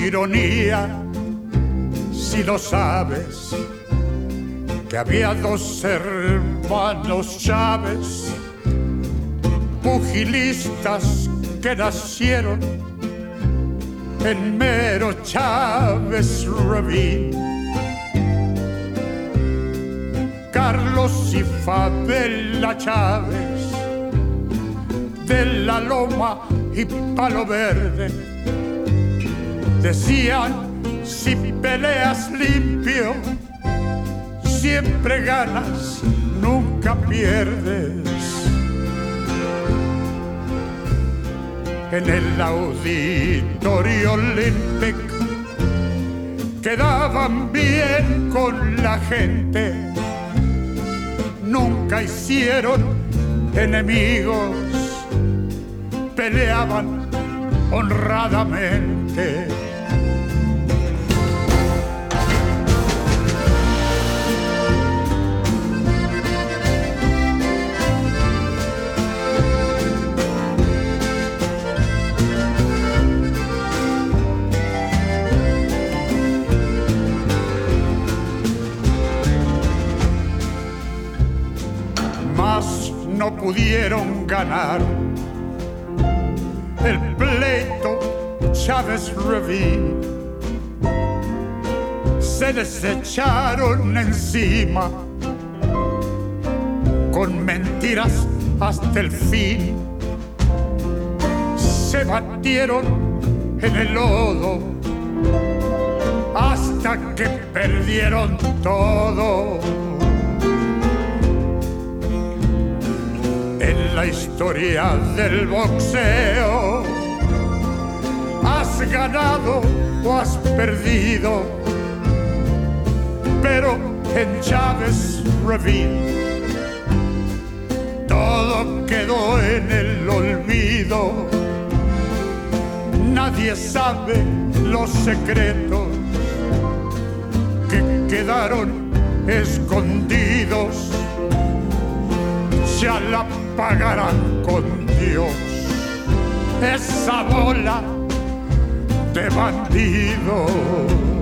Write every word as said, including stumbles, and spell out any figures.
ironía, si lo sabes, que había dos hermanos Chávez, pugilistas que nacieron en mero Chávez Ravine. Carlos y Fabela Chávez, de la Loma y Palo Verde, decían: si peleas limpio, siempre ganas, nunca pierdes. En el auditorio Olympic quedaban bien con la gente, nunca hicieron enemigos, peleaban honradamente. No pudieron ganar el pleito Chávez Ravine, se les echaron encima con mentiras hasta el fin, se batieron en el lodo hasta que perdieron todo. En la historia del boxeo, has ganado o has perdido, pero en Chávez Ravine todo quedó en el olvido. Nadie sabe los secretos que quedaron escondidos, ya la pagarán con Dios esa bola de bandidos.